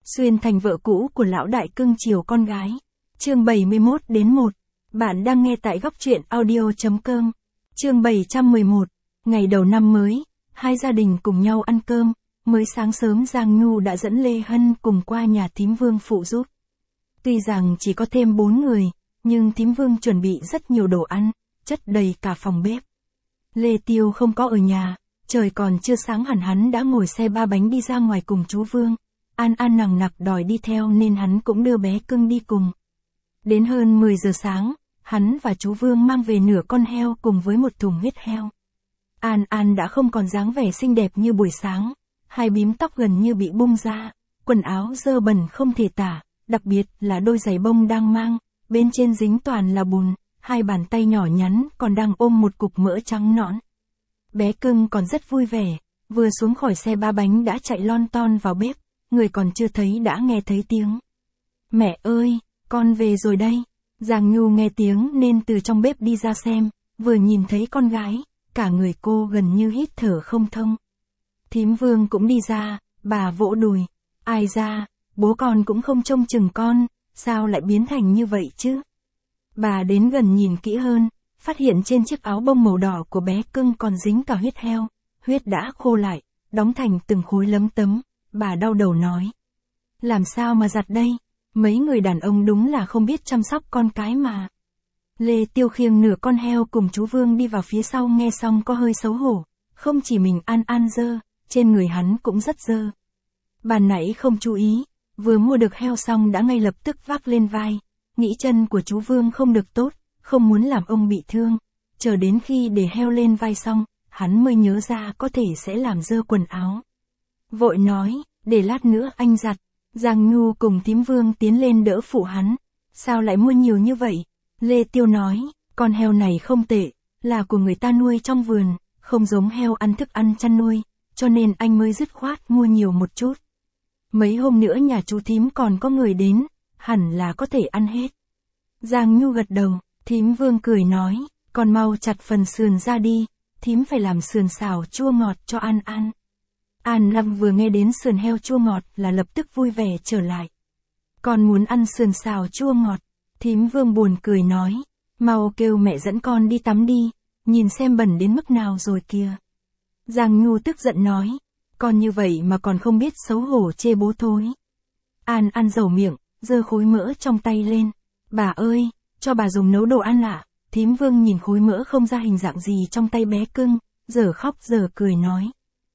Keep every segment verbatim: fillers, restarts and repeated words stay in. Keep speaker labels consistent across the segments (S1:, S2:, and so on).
S1: Xuyên thành vợ cũ của lão đại cưng chiều con gái. Chương bảy mươi mốt đến một. Bạn đang nghe tại góc truyện audio chấm com. Chương bảy trăm mười một. Ngày đầu năm mới, hai gia đình cùng nhau ăn cơm. Mới sáng sớm Giang Nhu đã dẫn Lê Hân cùng qua nhà thím Vương phụ giúp. Tuy rằng chỉ có thêm bốn người, nhưng thím Vương chuẩn bị rất nhiều đồ ăn, chất đầy cả phòng bếp. Lê Tiêu không có ở nhà, trời còn chưa sáng hẳn hắn đã ngồi xe ba bánh đi ra ngoài cùng chú Vương. An An nằng nặc đòi đi theo nên hắn cũng đưa bé cưng đi cùng. Đến hơn mười giờ sáng, hắn và chú Vương mang về nửa con heo cùng với một thùng huyết heo. An An đã không còn dáng vẻ xinh đẹp như buổi sáng, hai bím tóc gần như bị bung ra, quần áo dơ bẩn không thể tả, đặc biệt là đôi giày bông đang mang, bên trên dính toàn là bùn, hai bàn tay nhỏ nhắn còn đang ôm một cục mỡ trắng nõn. Bé cưng còn rất vui vẻ, vừa xuống khỏi xe ba bánh đã chạy lon ton vào bếp, người còn chưa thấy đã nghe thấy tiếng. Mẹ ơi, con về rồi đây. Giang Nhu nghe tiếng nên từ trong bếp đi ra xem, vừa nhìn thấy con gái, cả người cô gần như hít thở không thông. Thím Vương cũng đi ra, bà vỗ đùi. Ai ra, bố con cũng không trông chừng con, sao lại biến thành như vậy chứ? Bà đến gần nhìn kỹ hơn, phát hiện trên chiếc áo bông màu đỏ của bé cưng còn dính cả huyết heo, huyết đã khô lại, đóng thành từng khối lấm tấm. Bà đau đầu nói. Làm sao mà giặt đây? Mấy người đàn ông đúng là không biết chăm sóc con cái mà. Lê Tiêu khiêng nửa con heo cùng chú Vương đi vào phía sau nghe xong có hơi xấu hổ. Không chỉ mình An An dơ, trên người hắn cũng rất dơ. Bà nãy không chú ý, vừa mua được heo xong đã ngay lập tức vác lên vai. Nghĩ chân của chú Vương không được tốt, không muốn làm ông bị thương. Chờ đến khi để heo lên vai xong, hắn mới nhớ ra có thể sẽ làm dơ quần áo. Vội nói, để lát nữa anh giặt. Giang Nhu cùng thím Vương tiến lên đỡ phụ hắn. Sao lại mua nhiều như vậy? Lê Tiêu nói, con heo này không tệ, là của người ta nuôi trong vườn, không giống heo ăn thức ăn chăn nuôi, cho nên anh mới dứt khoát mua nhiều một chút. Mấy hôm nữa nhà chú thím còn có người đến, hẳn là có thể ăn hết. Giang Nhu gật đầu, thím Vương cười nói, con mau chặt phần sườn ra đi, thím phải làm sườn xào chua ngọt cho An An. An Lâm vừa nghe đến sườn heo chua ngọt là lập tức vui vẻ trở lại. Con muốn ăn sườn xào chua ngọt, thím Vương buồn cười nói, mau kêu mẹ dẫn con đi tắm đi, nhìn xem bẩn đến mức nào rồi kìa. Giang Nhu tức giận nói, con như vậy mà còn không biết xấu hổ chê bố thôi. An An dầu miệng, giơ khối mỡ trong tay lên, bà ơi, cho bà dùng nấu đồ ăn ạ. Thím Vương nhìn khối mỡ không ra hình dạng gì trong tay bé cưng, giờ khóc giờ cười nói.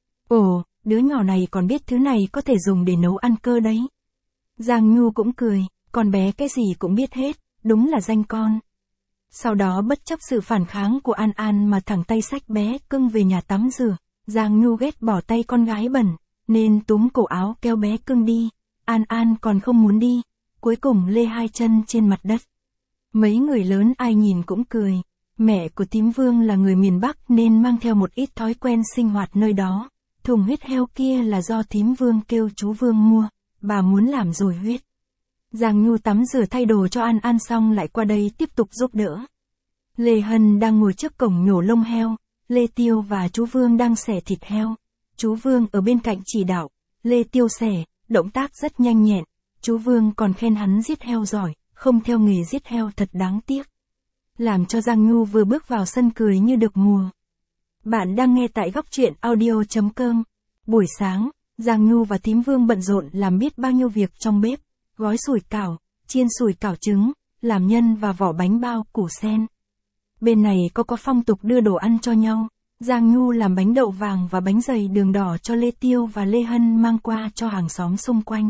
S1: Ồ, đứa nhỏ này còn biết thứ này có thể dùng để nấu ăn cơ đấy. Giang Nhu cũng cười, con bé cái gì cũng biết hết, đúng là danh con. Sau đó bất chấp sự phản kháng của An An mà thẳng tay xách bé cưng về nhà tắm rửa. Giang Nhu ghét bỏ tay con gái bẩn, nên túm cổ áo kéo bé cưng đi. An An còn không muốn đi, cuối cùng lê hai chân trên mặt đất. Mấy người lớn ai nhìn cũng cười. Mẹ của thím Vương là người miền Bắc nên mang theo một ít thói quen sinh hoạt nơi đó. Thùng huyết heo kia là do thím Vương kêu chú Vương mua, bà muốn làm rồi huyết. Giang Nhu tắm rửa thay đồ cho An An xong lại qua đây tiếp tục giúp đỡ. Lê Hân đang ngồi trước cổng nhổ lông heo, Lê Tiêu và chú Vương đang xẻ thịt heo. Chú Vương ở bên cạnh chỉ đạo, Lê Tiêu xẻ, động tác rất nhanh nhẹn, chú Vương còn khen hắn giết heo giỏi, không theo nghề giết heo thật đáng tiếc. Làm cho Giang Nhu vừa bước vào sân cười như được mùa. Bạn đang nghe tại góc truyện audio chấm com. Buổi sáng, Giang Nhu và thím Vương bận rộn làm biết bao nhiêu việc trong bếp, gói sủi cảo, chiên sủi cảo trứng, làm nhân và vỏ bánh bao củ sen. Bên này có có phong tục đưa đồ ăn cho nhau, Giang Nhu làm bánh đậu vàng và bánh dày đường đỏ cho Lê Tiêu và Lê Hân mang qua cho hàng xóm xung quanh.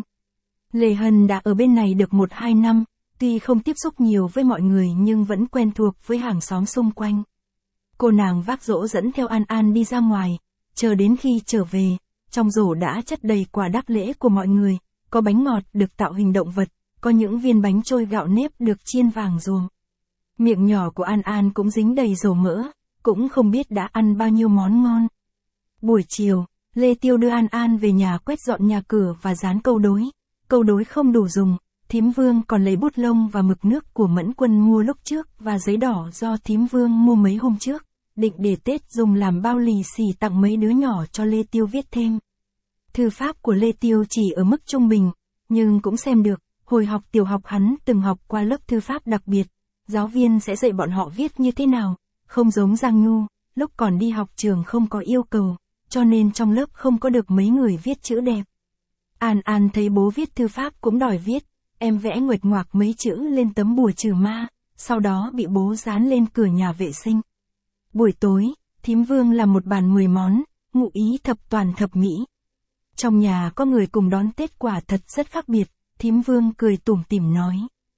S1: Lê Hân đã ở bên này được một hai năm, tuy không tiếp xúc nhiều với mọi người nhưng vẫn quen thuộc với hàng xóm xung quanh. Cô nàng vác rổ dẫn theo An An đi ra ngoài, chờ đến khi trở về, trong rổ đã chất đầy quà đáp lễ của mọi người, có bánh ngọt được tạo hình động vật, có những viên bánh trôi gạo nếp được chiên vàng ruồm. Miệng nhỏ của An An cũng dính đầy dầu mỡ, cũng không biết đã ăn bao nhiêu món ngon. Buổi chiều, Lê Tiêu đưa An An về nhà quét dọn nhà cửa và dán câu đối. Câu đối không đủ dùng, thím Vương còn lấy bút lông và mực nước của Mẫn Quân mua lúc trước và giấy đỏ do thím Vương mua mấy hôm trước, định để Tết dùng làm bao lì xì tặng mấy đứa nhỏ cho Lê Tiêu viết thêm. Thư pháp của Lê Tiêu chỉ ở mức trung bình, Nhưng cũng xem được, hồi học tiểu học hắn từng học qua lớp thư pháp đặc biệt, giáo viên sẽ dạy bọn họ viết như thế nào, không giống Giang Nhu, lúc còn đi học trường không có yêu cầu, cho nên trong lớp không có được mấy người viết chữ đẹp. An An thấy bố viết thư pháp cũng đòi viết, em vẽ nguệch ngoạc mấy chữ lên tấm bùa trừ ma, sau đó bị bố dán lên cửa nhà vệ sinh. Buổi tối, thím Vương làm một bàn mười món, ngụ ý thập toàn thập mỹ. Trong nhà có người cùng đón Tết quả thật rất khác biệt, thím Vương cười tủm tỉm nói.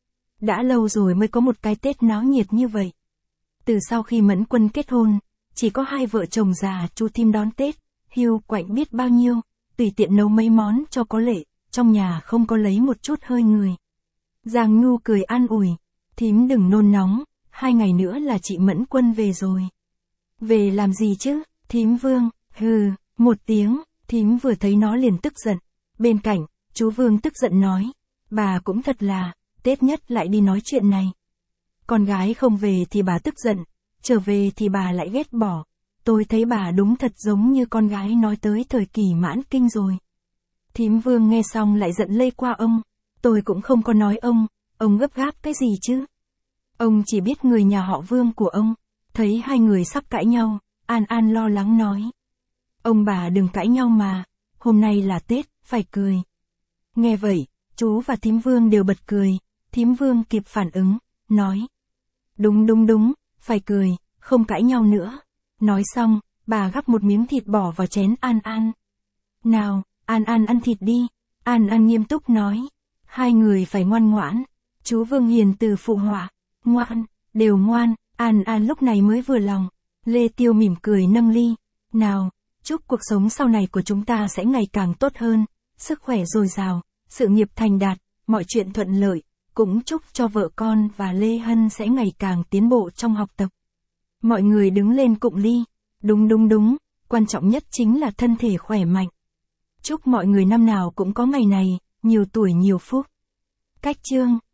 S1: Đã lâu rồi mới có một cái Tết náo nhiệt như vậy. Từ sau khi Mẫn Quân kết hôn, chỉ có hai vợ chồng già Chu Thím đón Tết, hiu quạnh biết bao nhiêu, tùy tiện nấu mấy món cho có lệ, trong nhà không có lấy một chút hơi người. Giang Nhu cười an ủi, thím đừng nôn nóng, hai ngày nữa là chị Mẫn Quân về rồi. Về làm gì chứ, thím Vương, hừ, một tiếng, thím vừa thấy nó liền tức giận. Bên cạnh, chú Vương tức giận nói, bà cũng thật là, Tết nhất lại đi nói chuyện này. Con gái không về thì bà tức giận, trở về thì bà lại ghét bỏ. Tôi thấy bà đúng thật giống như con gái nói tới thời kỳ mãn kinh rồi. Thím Vương nghe xong lại giận lây qua ông, tôi cũng không có nói ông, ông gấp gáp cái gì chứ. Ông chỉ biết người nhà họ Vương của ông, thấy hai người sắp cãi nhau, An An lo lắng nói. Ông bà đừng cãi nhau mà, hôm nay là Tết, phải cười. Nghe vậy, chú và thím Vương đều bật cười, thím Vương kịp phản ứng, nói. Đúng đúng đúng, phải cười, không cãi nhau nữa. Nói xong, bà gắp một miếng thịt bỏ vào chén An An. Nào, An An ăn thịt đi, An An nghiêm túc nói. Hai người phải ngoan ngoãn. Chú Vương hiền từ phụ họa, ngoan, đều ngoan, An An lúc này mới vừa lòng. Lê Tiêu mỉm cười nâng ly. Nào, chúc cuộc sống sau này của chúng ta sẽ ngày càng tốt hơn, sức khỏe dồi dào, sự nghiệp thành đạt, mọi chuyện thuận lợi, cũng chúc cho vợ con và Lê Hân sẽ ngày càng tiến bộ trong học tập. Mọi người đứng lên cụng ly. Đúng đúng đúng, quan trọng nhất chính là thân thể khỏe mạnh. Chúc mọi người năm nào cũng có ngày này, nhiều tuổi nhiều phúc. Cách chương